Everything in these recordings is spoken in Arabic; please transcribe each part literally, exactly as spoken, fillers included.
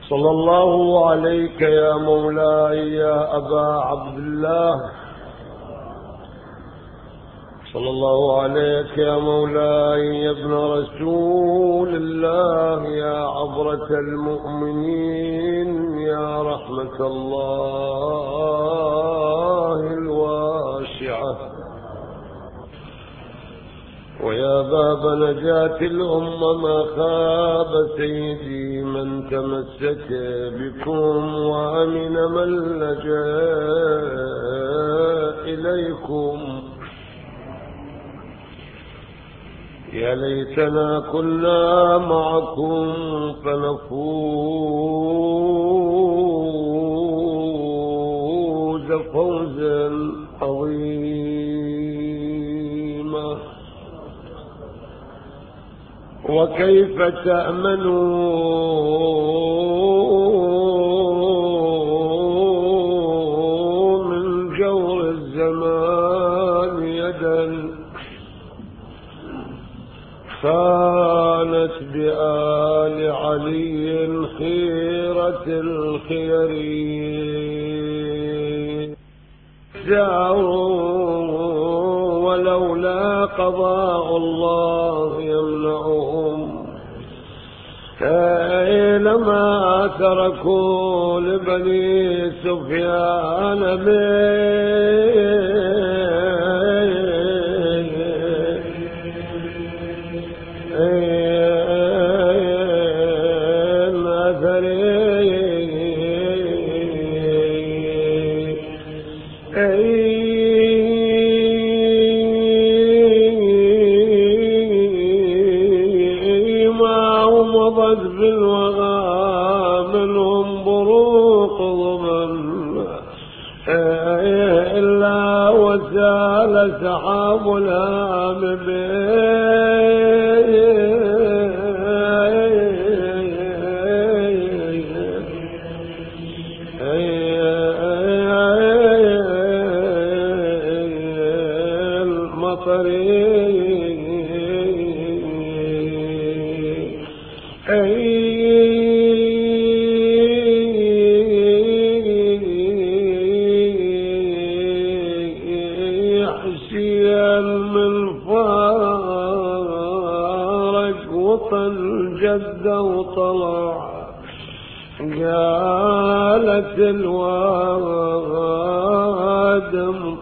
صلى الله عليك يا مولاي يا أبا عبد الله، صلى الله عليك يا مولاي يا ابن رسول الله، يا عبرة المؤمنين، يا رحمة الله الواسعة، ويا باب نجاة الأمة. ما خاب سيدي من تمسك بكم، وأمن من لجأ إليكم. يا ليتنا كنا معكم فنفوز فوزا عظيما. وكيف تأمنوا من جور الزمان يدا خانت بآل علي خيرة الخيرين، ولولا قضاء الله يمنعهم لما تركوا لبني سفيان سحاب الهام المطر جد وطلع. قالت الوادم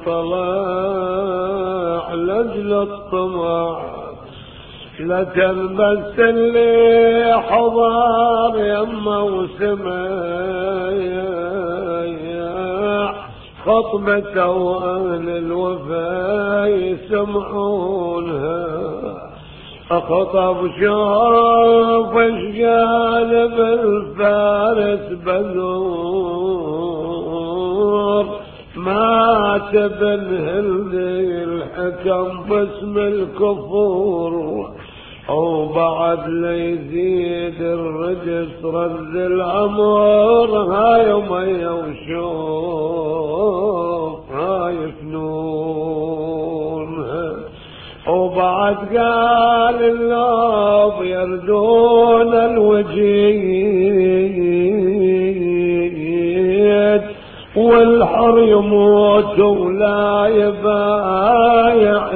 طلع لجل الطمع، لا تلبس اللي حضار يما وسمع خطبته وأهل الوفا يسمعونها. أخطب شوف اشقال بالفارس بذور، مات بن هلدي الحكم باسم الكفور، وبعد ليزيد الرجس رد الأمر. هاي مية وشوف هاي فنونها، وبعد قال اللوب يردون الوجيد، والحر يموت ولا يبايع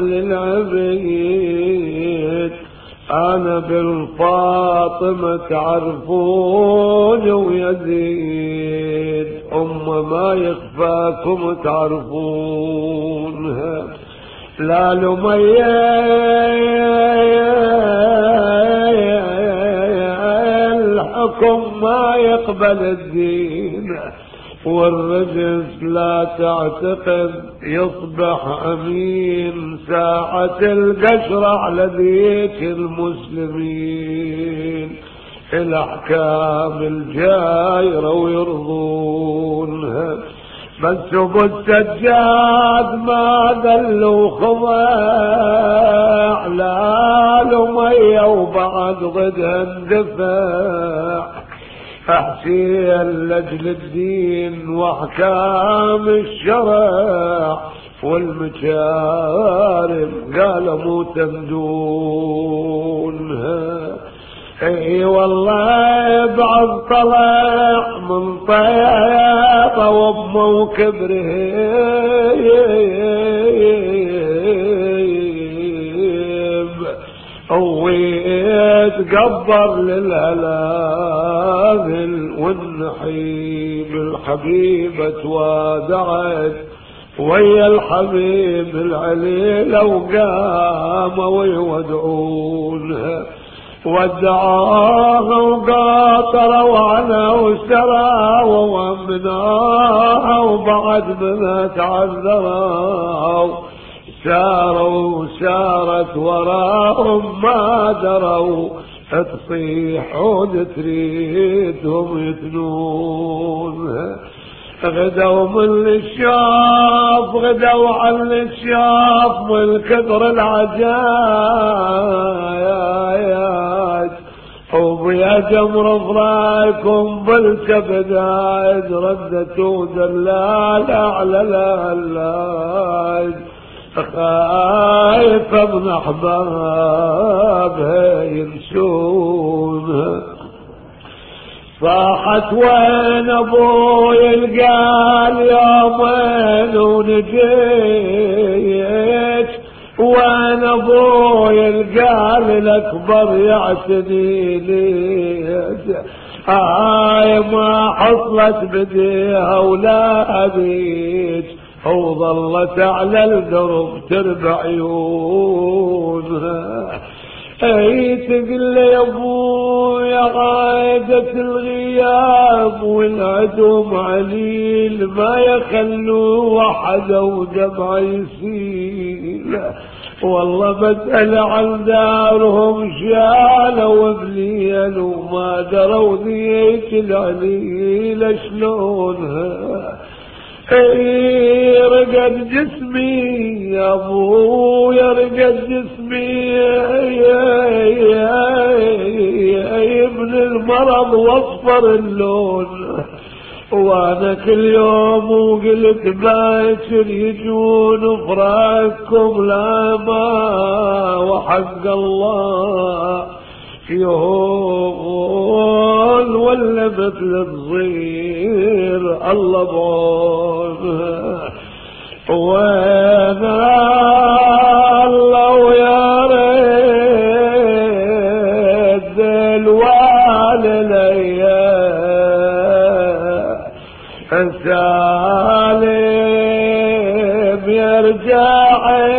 للعبيد. أنا بالفاطمة تعرفون ويزيد، أم ما يخفاكم تعرفونها. لا لمية الحكم ما يقبل الدين، والرجس لا تعتقد يصبح أمين. ساعة القشر على ذيك المسلمين، الأحكام الجايرة ويرضونها. بس بالسجاد ما دلوا خضاع، لا لمية وبعد غدها اندفاع. حسين لجل الدين واحكام الشرع، والمكارم قال مو تمدونها. اي والله بعض طلع من طيبه وبموكب رهيب ويتقبر للهلاذل والنحيب. الحبيبة توادعت ويا الحبيب العليل وقاموا ويودعونها، ودعاها وقاطروا عنها واشتراها وامناها، وبعد منها تعذروا ساروا سارت وراهم ما دروا، تصيح وتريدهم يتنونها. غدوا من الشاف غدوا عن الشاف من كثر العجايات، وبيا جمر فرايكم بالكبدايد ردتوا دلال على الهلاج، خايفة من أحبابها ينسونها. صاحت وين ابوي القال يومين ونجيت، وين ابوي القال الاكبر يعتني لي، هاي ما حصلت بديها ولا ابيت، وظلت على الدرب تربع عيونها. اي تقل يا ابويا غايدة الغياب والعدوم عليل، ما يخلوا وحده ودمع يسيل، والله بسأل عن دارهم شالوا بليل وما دروا ذيك العليل شلونها. اي رقد جسمي يا ابويا رقد جسمي من المرض واصفر اللون، وانا كل يوم وقلت باكر يجون فراقكم لا ما وحق الله يهون ولا مثل الصغير الله بعونها. وانا الله ويا ريت الوالي سالم يرجع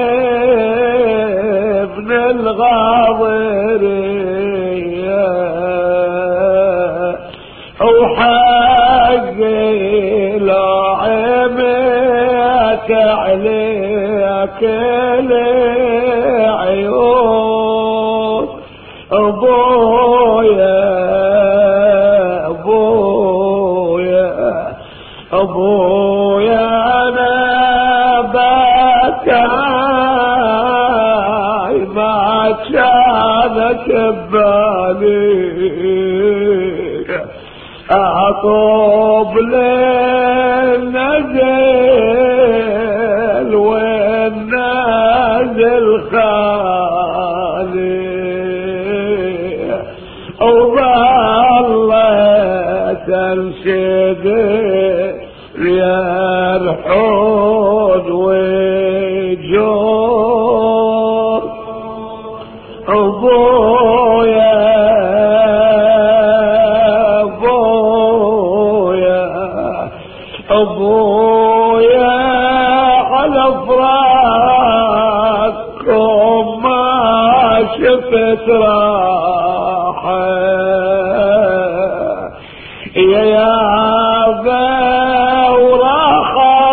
ابن الغاضرية، وحقي لا عميت عليك العيون. ابويا ابويا ابويا انا بكاي ما كانت ببالي، اطوب للنزل والنازل خالي، وظلت انشد يا الحوض وجور. ابويا ابويا ابويا على فراقكم ما شفت راحه، يا يا وراح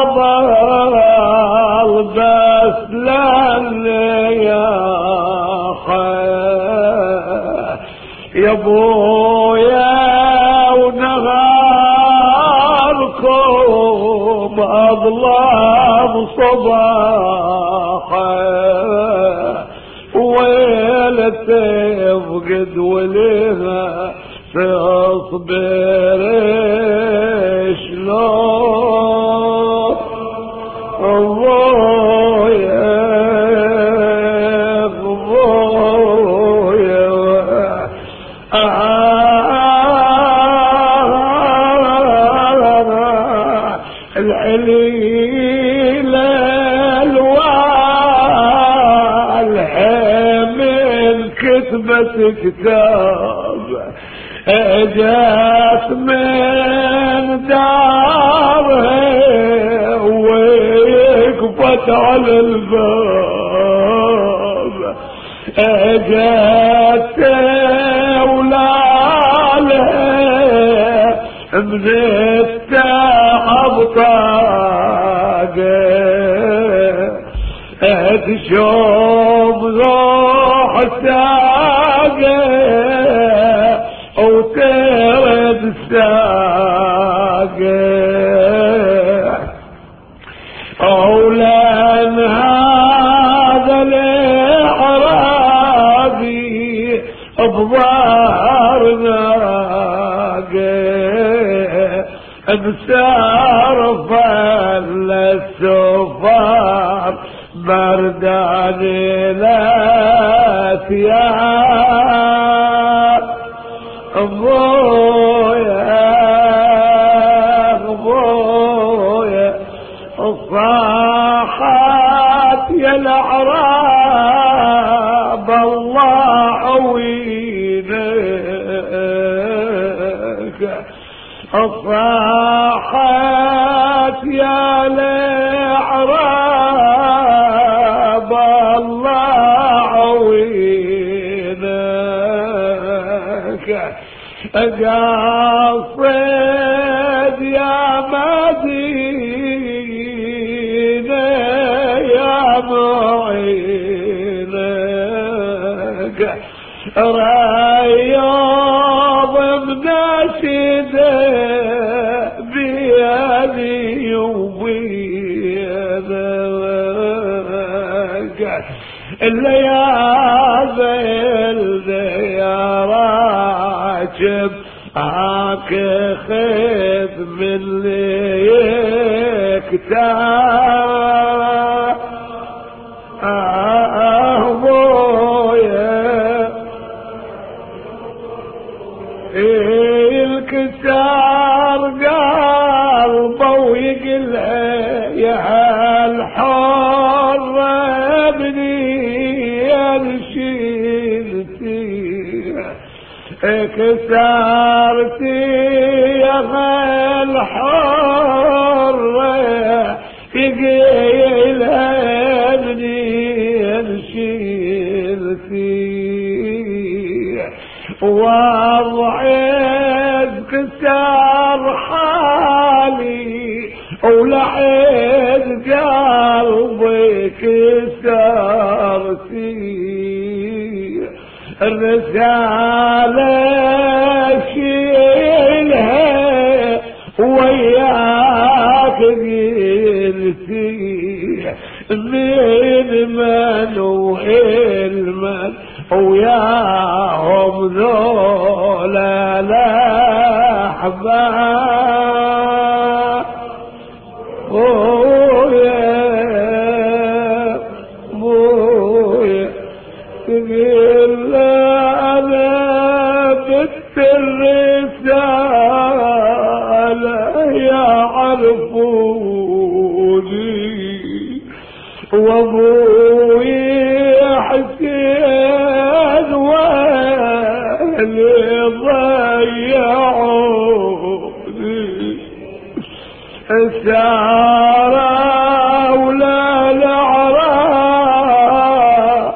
ضل بس لاني يا يا ابويا ونهاركم اظلام صباحا، ويلا تفقد ولها تصبر شلون. ابويا ابويا كتاب اجت من دارها وقفت على الباب اجت ولالها من التعب طاقه تشوف روح ساقه وترد ساقه أولان هذا الإعرابي بظهر ناقه بسار فالسفار بردان لا ثياب ابويا ابويا صاحت يا الاعراب الله عوينك صاحت يا الاعراب الله عوينك قاصد يا مدينة يا معينك رياض مناشده بيدي وبيدك الليالي يا راكب هاك خذ من ليكتاب ابويا الكسار قلبه ويقل يا الحر ابني شيلتي كسرتي يا الحر يقيل ابني شيلتي وضعت كسر حالي ولعت قلبي كسرتي الرسالة شيلها وياك قلتي من من والمن وياهم ذولا الأحباب بويا بويا تقول أنا بت الرسالة يعرفوني وابوي حسين والي ضيعوني سارة ولا الأعراق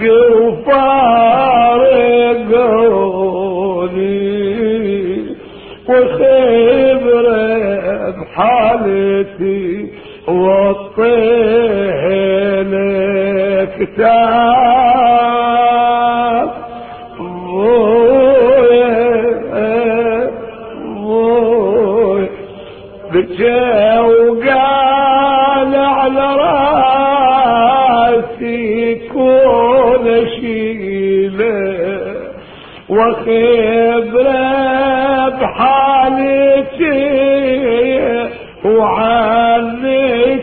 وفارقوني وخبر بحالتي وطيه الكتاب بجا وقال على راسي كل شيله وخبره بحالتي وعني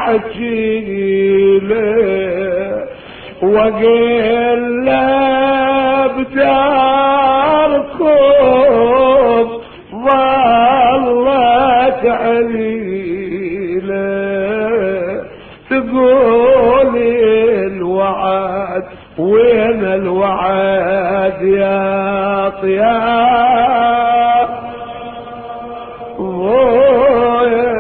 احكيله وقل له بداركم ظلت عليله تقول الوعد وين الوعد نادي يا طياب ضويا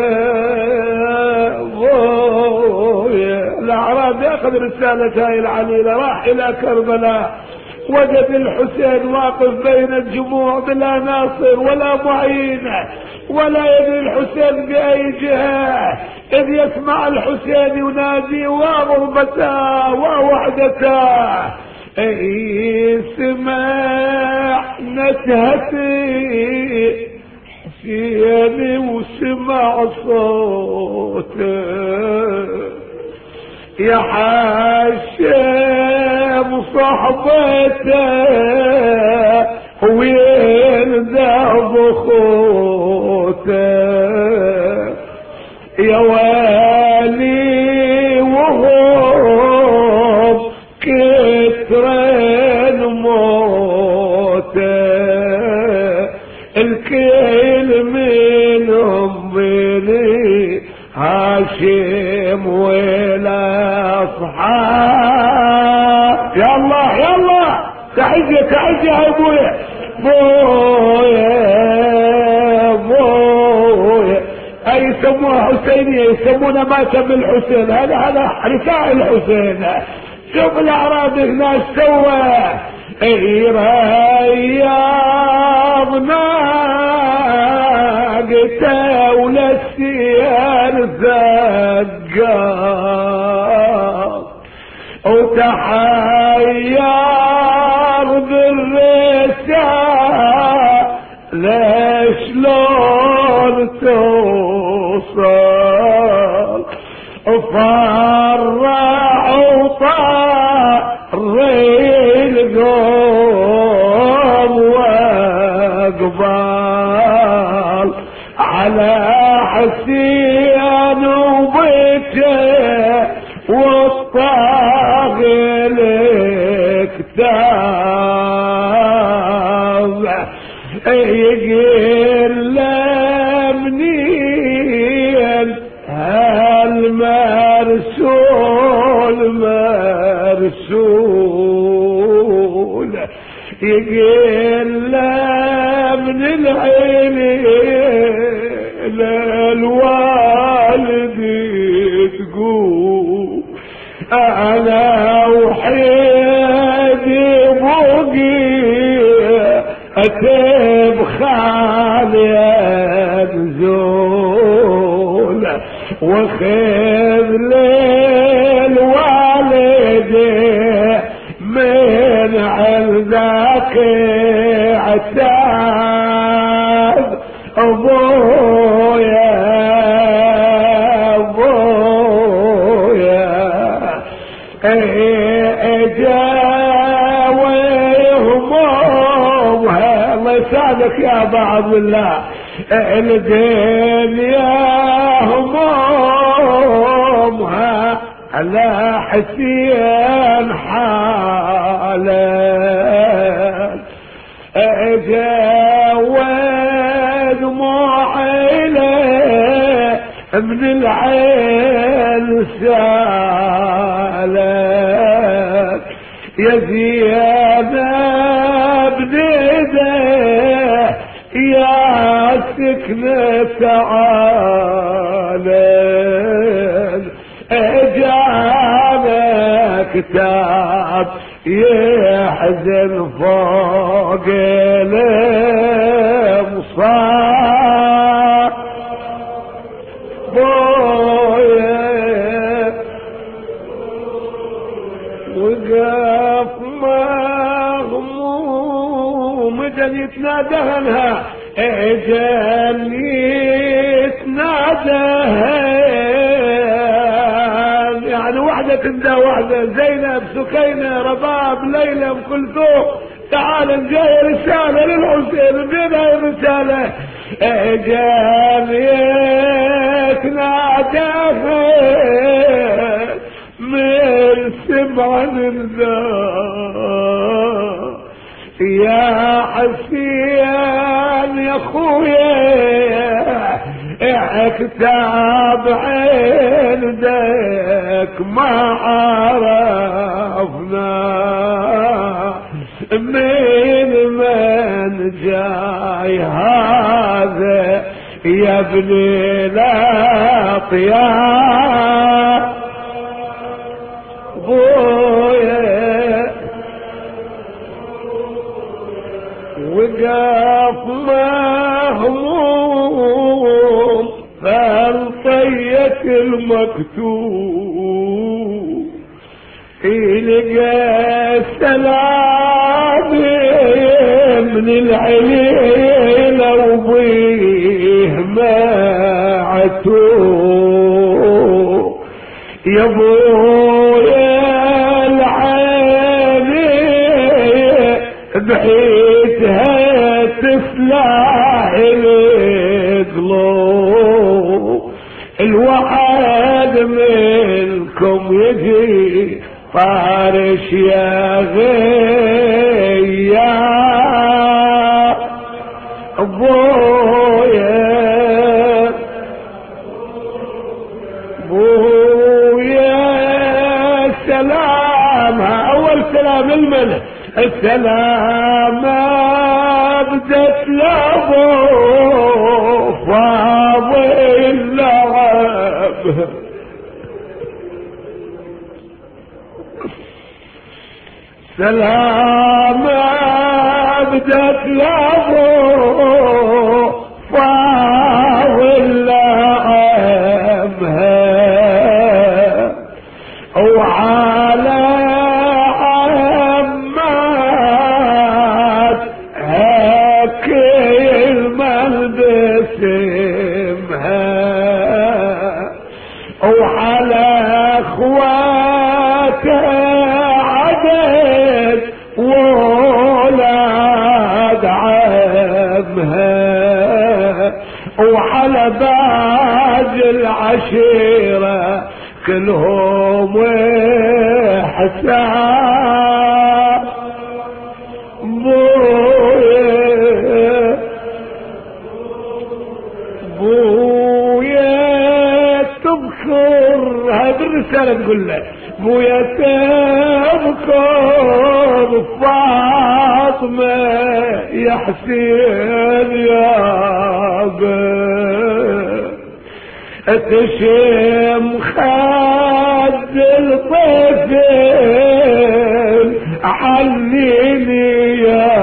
ضويا. الأعراب يأخذ رسالة هاي العليلة، راح إلى كربلاء وجد الحسين واقف بين الجموع بلا ناصر ولا معين، ولا يدري الحسين بأي جهة، إذ يسمع الحسين ينادي وغربتا ووحدتا. سمع نتهتي حسيني وسمع صوته، يا حاشم صحبته ويلذب خوته، يا والي وهم كترين موته، الكل منهم بني هاشم والاصحاب. يا الله يا الله، تحية تحية يا ابويا بويا بويا. اي يسموها حسينية، يسمونا مات بالحسين، هذا هذا رفاع الحسين. شوف الاعراب هنا سوى، اي رياضنا قتا ولسيان زقاق، وتحير بالرسال لشلون توصل، فرع وطار القوم واقبال على حسين وبيته والطاغل كتاب، يقول منين هالمرسول مرسول، يقول من العين للوالد تقول انا وحيدي بوقي اتب خالي نزول، وخذ للوالد من عندك عتاب ابويا ابويا. اجاويهمومها الله يساعدك يا ابا عبد الله، الدين يا همومها على حسين حالا، اجاوز معيله من العين سالك، يا زيادة بنيده يا سكنة تعالى، اجانا كتاب يحزن فوق المصاب بويا، وقف مغموم اجل يتنادهنها، اجل يتنادهن يعني وحدة تندى وحدة، زينب سكينة رباب ليلى ام كلثوم، تعال جاي رسالة للحسين، بين هاي الرسالة اجل يتنادهن من سبع النار، يا حسين يا خويا اكتب عندك ما عرفنا مولاي هذا يا ابني الأطيار بويا وقف مهموم فالطية المكتوب يلقى السلام من العليلة وبيه معتوب يا ابويا العيني بحيتها تفلح القلوب الواحد منكم يجي طارش يا غيا ابويا ابويا سلام اول سلام الملك السلام بدت لابو فاضل لعب سلام بدت لابو فاضل لعبها وعلى وعلى اخواته عدد وولاد عمها وعلى باقي العشيرة كلهم حساب بويا بويا تذكر هذه الرسالة تقول له بويا تذكر فاطمة يا حسين يا بي تشم خد الطفل عليني يا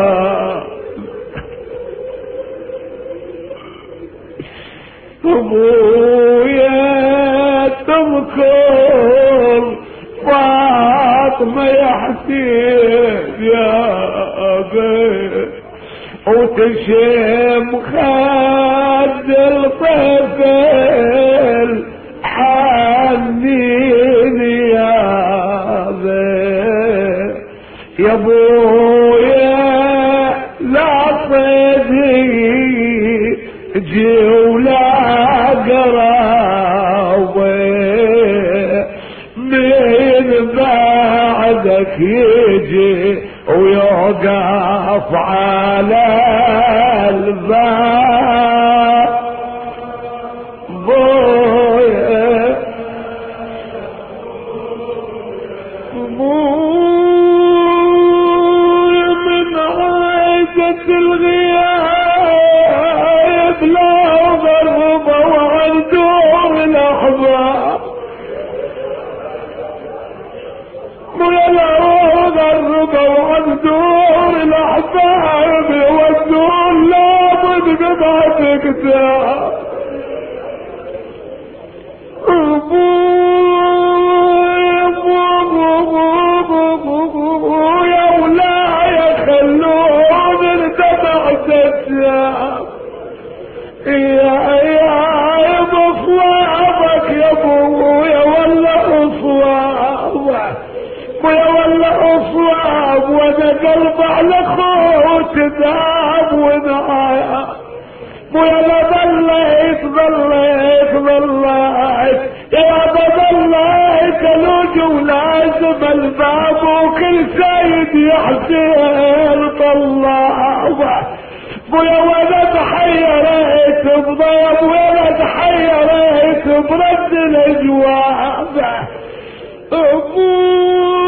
ابويا تذكر فاطمة يا حسين يا ابي وتشم خد الطفل حنيني يا ابي يا ابويا لا صدي جي ولا قراوي من بعدك يجي ويوقف على الباب بويا بويا من عادة الغياب لا ضرب وعن دور الاحباب بويا لا ضرب وعن دور الاحباب والدور لابد ببعث كتاب يا ولاي خلون ارتفع السجاب يا يا بصوابك يا ابويا ولا اصوابك ويا ولا اصواب وانا قلب على خوت ذاب ونعايا ويا ما ضليت ضليت ضليت يا ما ضليت لوج ولازم الباب وكل سيد يحسين طلع ويا وانا تحيرت بضيب وانا تحيرت برد الاجواب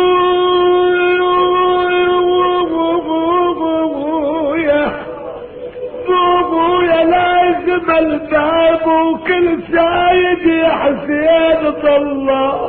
ابويا لازم الباب وكل سايد يا حسين طلع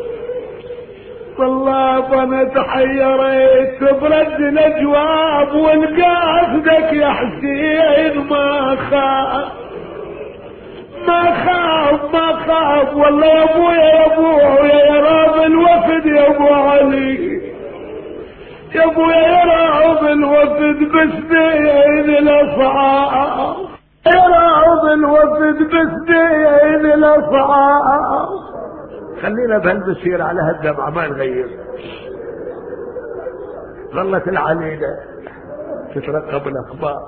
طلاب. انا تحيرت برد الاجواب والقاصدك يا حسين ما خاف ما خاف ما خاف والله يا ابويا يا ابويا يا راب الوفد يا ابو علي يا ابويا يا راب الوفد بسدين الاصعاب يا راب الوفد بسدين الاصعاب. خلينا بهالبسير على هالدمعة ما نغير. ظلت العنيدة تترقب الاخبار.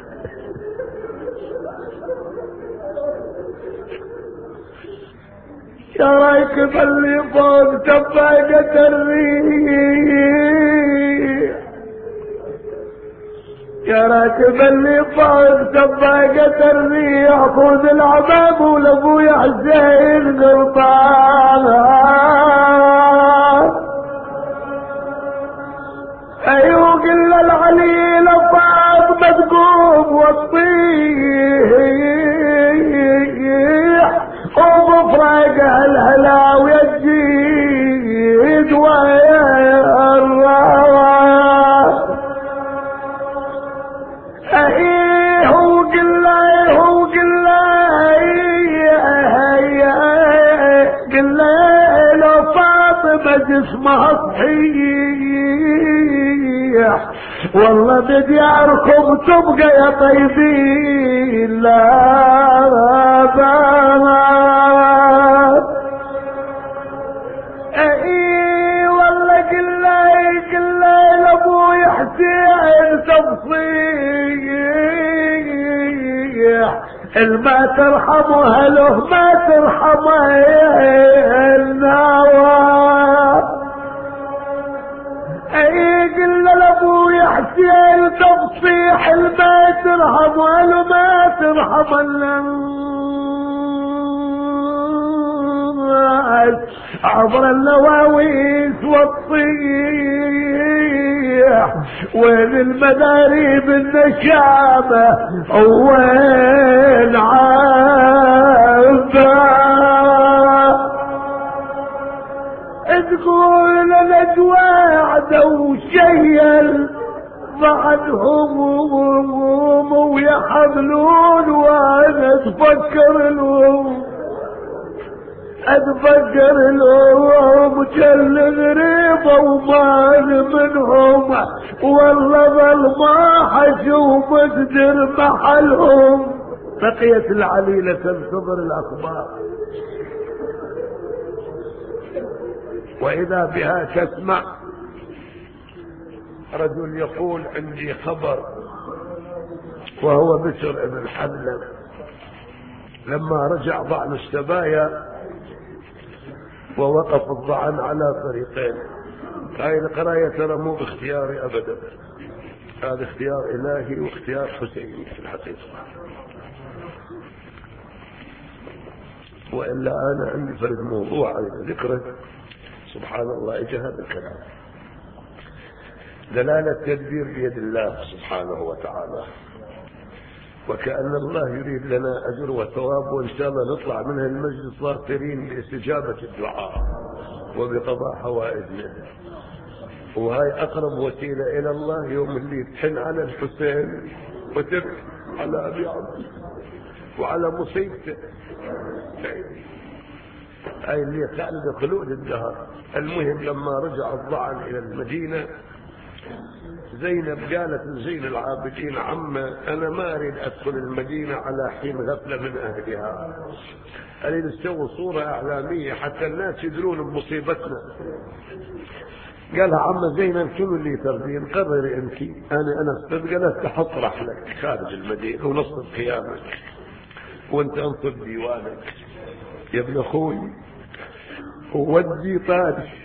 يا رايكب اللي فوق تباقة الريح يا راكب اللي فوق تباقة الريح خذ العباب ولابويا حسين قرطان. ايوه قل العليل فاطمة تقوم والطيح وبفرق الهلا ويجيد ويا الراس. ايه وقل له وقل له قل له فاطمة جسمها صحيح والله بدياركم تبقى يا طيبين لا بنات. ايه والله قل له قل له لابوي حسين تفصيح الما ترحمه هله ما ترحمه النوى. ايه قل له لابوي حسين تفصيح الما ترحمه هله ما ترحم الناس عبر النواويس والطيح وين المداري بالنشامة وين عابا. تقول الأجواع وشيل بعدهم ويحملون وانا اتفكر لهم اتفكر لهم جل غريبة ومال منهم والله ظل ما حشوا مقدر محلهم. بقيت العليلة تنتظر الاخبار واذا بها تسمع رجل يقول عندي خبر وهو بشر ابن حملة لما رجع ضعن السبايا ووقف الضعن على طريقين. هاي القراية ترى مو باختياري ابدا هذا اختيار الهي واختيار حسيني في الحقيقة والا انا عندي فرد موضوع على ذكره سبحان الله اجى هذا الكلام. دلالة التدبير بيد الله سبحانه وتعالى وكأن الله يريد لنا أجر وثواب وإن شاء الله نطلع من المجلس ظافرين باستجابة الدعاء وبقضاء حوائجنا. وهاي أقرب وسيلة إلى الله يوم اللي تحن على الحسين وتبكي على أبي عبد وعلى مصيبته هاي اللي خالد خلود الدهر. المهم لما رجع الضعن إلى المدينة زينب قالت لزين العابدين عمه أنا ما أريد أدخل المدينة على حين غفلة من أهلها أريد أسوي صورة إعلامية حتى الناس يدرون بمصيبتنا. قالها عمه زينب شنو اللي ترضين قرري أنت أنا أنا قالت تحط رحلك خارج المدينة ونصب خيامك وانت انصب ديوانك يا ابن أخوي وودي طارش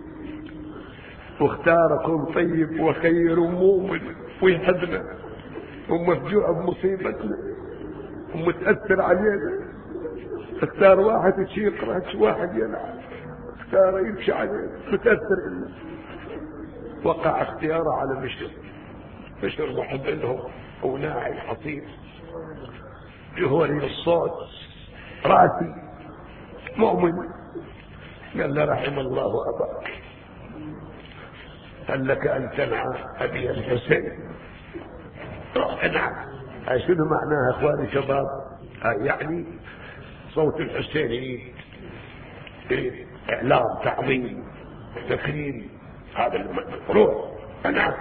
واختاركم طيب وخير مؤمن ويحبنا ومفجوع بمصيبتنا ومتأثر علينا. اختار واحد يشيق رأس واحد يلعب اختار يمشي عليه متأثر إلا وقع اختياره على بشر بشر محب لهم وناعي حصير جهوري الصوت راسي مؤمن. قال له رحم الله أباك، هل لك أن تنعى أبي الحسين؟ نعم. شنو معناها اخواني شباب؟ يعني صوت الحسيني اعلام تعظيم تكريم، هذا المروح. نعم.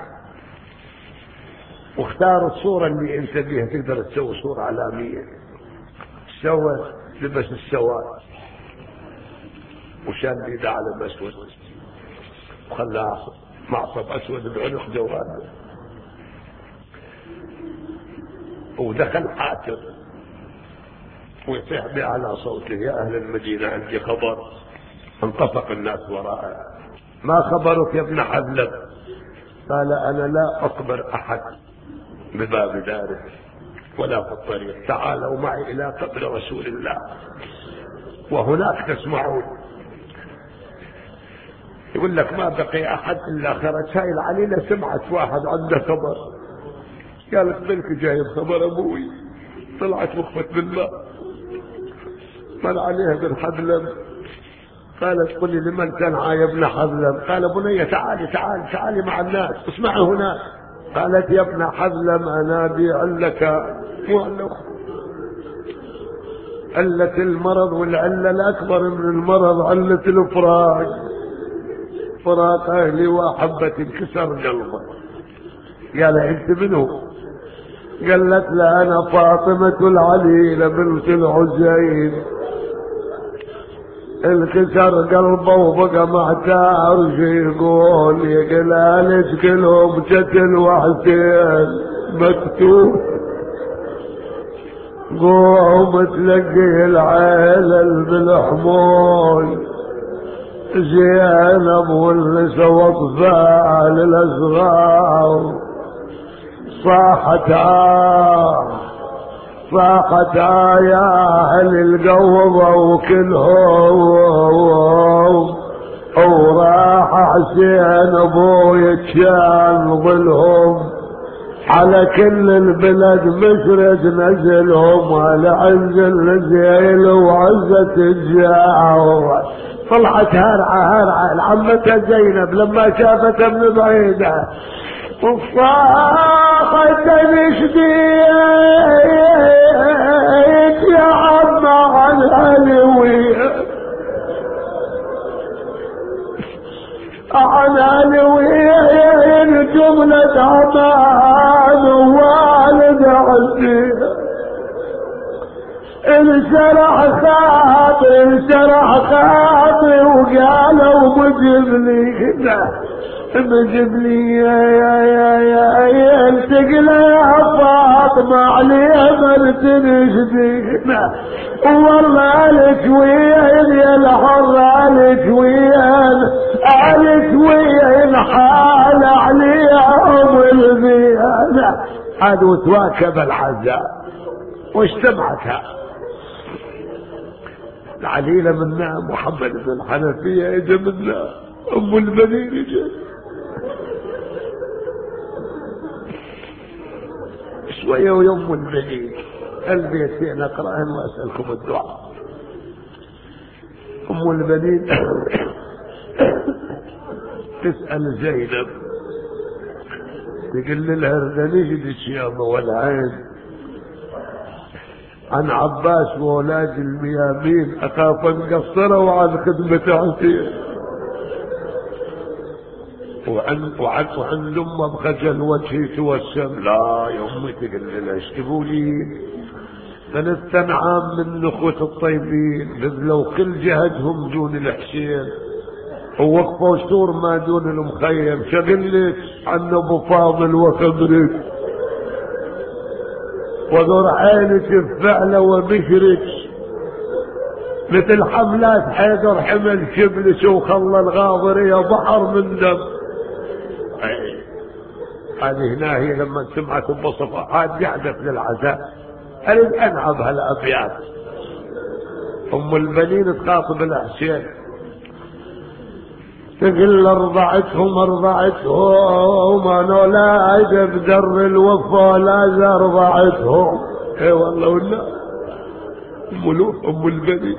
واختار الصورة اللي انت بيها تقدر تسوي صورة علامية. سوى لبس السواد وشال بيده على اسود وخلاه معصب اسود بعنق جواده، ودخل حاتر ويصيح به على صوته يا اهل المدينة عندي خبر. انطفق الناس وراءه. ما خبرك يا ابن حذلب؟ قال انا لا اخبر احد بباب داره ولا في الطريق، تعالوا معي الى قبر رسول الله وهناك تسمعون. يقول لك ما بقي احد الا خرج. هاي العليلة سمعت واحد عنده خبر، قالت ملك جايب خبر ابوي. طلعت مخفت بالله من عليها بن حذلب. قالت قل لي لمن تنعى يا ابن حذلب؟ قال بني تعالي تعالي تعالي مع الناس اسمعي هناك. قالت يا ابن حذلب انا بيع لك علة المرض، والعلة الاكبر من المرض علة الفراق، فراق اهلي واحبتي انكسر قلبه. قال انت منو؟ قالت لا انا فاطمة العليلة بنت الحسين. انكسر قلبه وبقى محتار شي يقول. يقلالش كلهم قتل وحسين مكتوب. قوم تلقي العيلة بالحمول زينب واللي سوى فعل الأصغار. صاحت آه صاحت آه يا أهل القوضة وكلهم، وراح حسين أبوي كان ظلهم على كل البلد مشرق نزلهم، على عز النزيل وعزة الجاع. طلعت هرعة هرعة العمتها زينب لما شافتها من بعيدة وصاحت نشديت يا عم عن علوية عن علوية جملة عمان ووالد عزيز. انشرح خاطري انشرح خاطري وقالوا مجبني مجبني يا يا يا يا يا التقلى يا فاطمة علي مرت نشدينا والله الك وين يا الحر الك وين الك وين حال عليهم البيانة. هذا وتواكب العزاء واجتمعتها العليلة منا محمد بن الحنفية اجا منا ام البنين اجا. شوية ويوم البنين البيتين اقرأهن واسألكم الدعاء. ام البنين تسأل زينب تقول لها ردنيش يابا والعين عن عباس وولاد الميامين اخاف مقصره وعن خدمة حسين وعن وعن وعن لما بخجل وجهي توسم. لا يا امي تقول لها اشتبوا لي ثلاث انعام من اخوة الطيبين بذلوا كل جهدهم دون الحسين ووقفوا سور ما دون المخيم. شغلت عن ابو فاضل وخبرك وذر عينك الفعل وبشرك مثل حملات حيدر حمل شبلش وخلى الغاضرية بحر من دم. هذه هنا هي لما سمعت بصفحات قعدت للعزاء. أريد أنعب هالأبيات. أم البنين تخاطب الحسين تقول ارضعتهم ارضعتهم انا لا اجب در الوفا لا ارضعتهم اي والله ولا ام لوح ام البني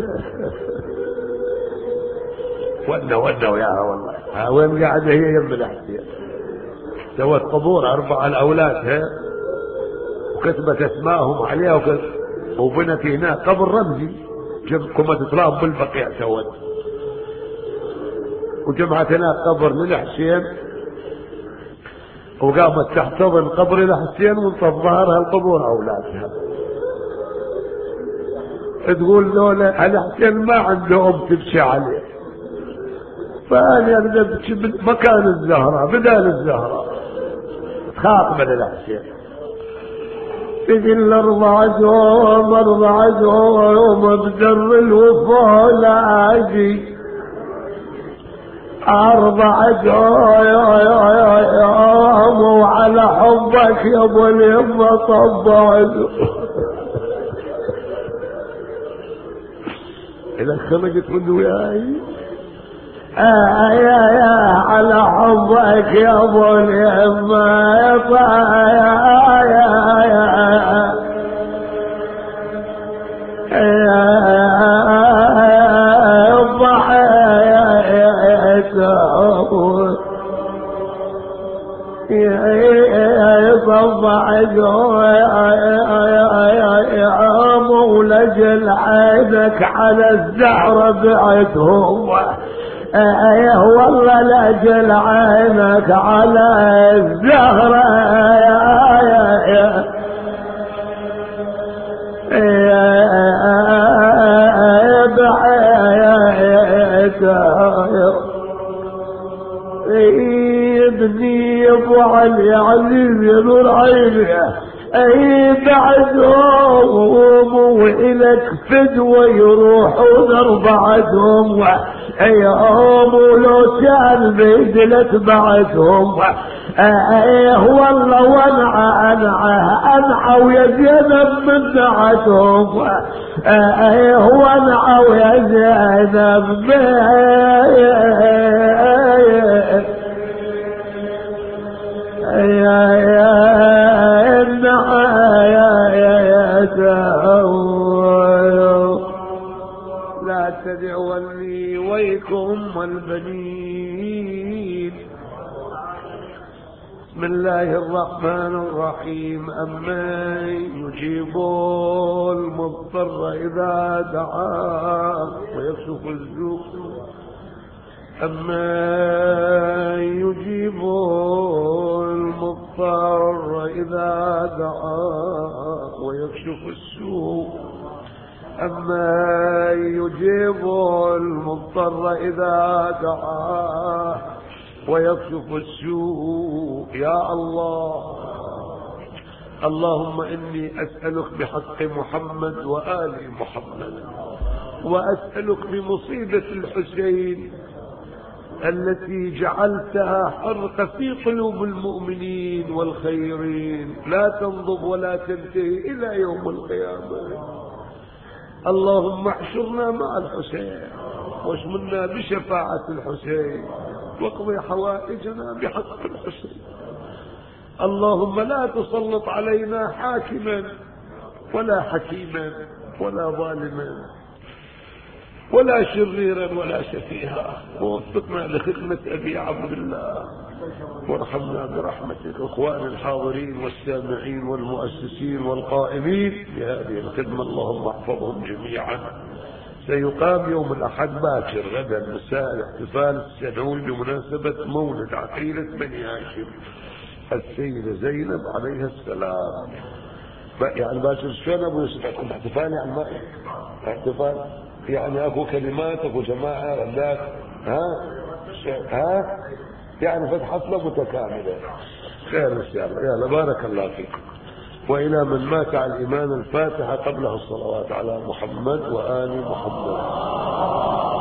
ولا ولا وياها والله. ها وين قاعده هي يم الحسين، سوت قبور اربع الاولاد ها وكتبت اسمائهم عليها وكتبت وبنت هناك قبر رمزي كما تتراب بالبقيع سوت، وجمعت هناك قبر للحسين وقامت تحتضن قبر الحسين وانطف ظهرها القبور اولادها. تقول لولا الحسين ما عنده ام تمشي عليه، فانا ابكي مكان الزهراء بدال الزهراء تخاف من الحسين. تقول ارضعتهم ارضعتهم بدر الوفا لا اجي ارضعتهم وعلى حبك يا ابو اليمه طبعت اذا خرجت من وياي آه يا يا على حبك يا ابو اليمه يا يا يا مولج عينك على الزهرة بعتهم ايه والله لاجل عينك على الزهرة ابني ابو علي عزيز يا نور عيني اي بعدهم والك فدوى يروحون اربعتهم ايهم ولو كان بيدلت بعدهم ايه والله وانعى انعى انعى ويا زينب من دعتهم ايه وانعى ويا زينب يا يا لا تدعوني ويكم البنين. بسم الله الرحمن الرحيم. أمن يجيب المضطر إذا دعاه ويكشف السوء أمن يجيب المضطر إذا دعاه ويكشف السوء أما يجيب المضطر إذا دعاه ويكشف السوء. يا الله اللهم إني أسألك بحق محمد وآل محمد وأسألك بمصيبة الحسين التي جعلتها حرق في قلوب المؤمنين والخيرين لا تنضب ولا تنتهي إلى يوم القيامة. اللهم احشرنا مع الحسين واشملنا بشفاعة الحسين واقضي حوائجنا بحق الحسين. اللهم لا تسلط علينا حاكما ولا حكيما ولا ظالما ولا شريرا ولا سفيها، ووفقنا لخدمة أبي عبد الله وارحمنا برحمتك. اخواني الحاضرين والسامعين والمؤسسين والقائمين بهذه الخدمة اللهم احفظهم جميعا. سيقام يوم الأحد باكر غدا مساء الاحتفال السنوي بمناسبة مولد عقيلة بني هاشم السيدة زينب عليها السلام. يعني باكر شلون ابو يوسف عندكم احتفال؟ يعني ما احتفال يعني اكو كلمات اكو جماعة غداك ها ها يعني فتح حفلة متكاملة. خير ان شاء الله. يلا بارك الله فيكم. والى من مات على الايمان الفاتحة قبلها الصلوات على محمد وآل محمد.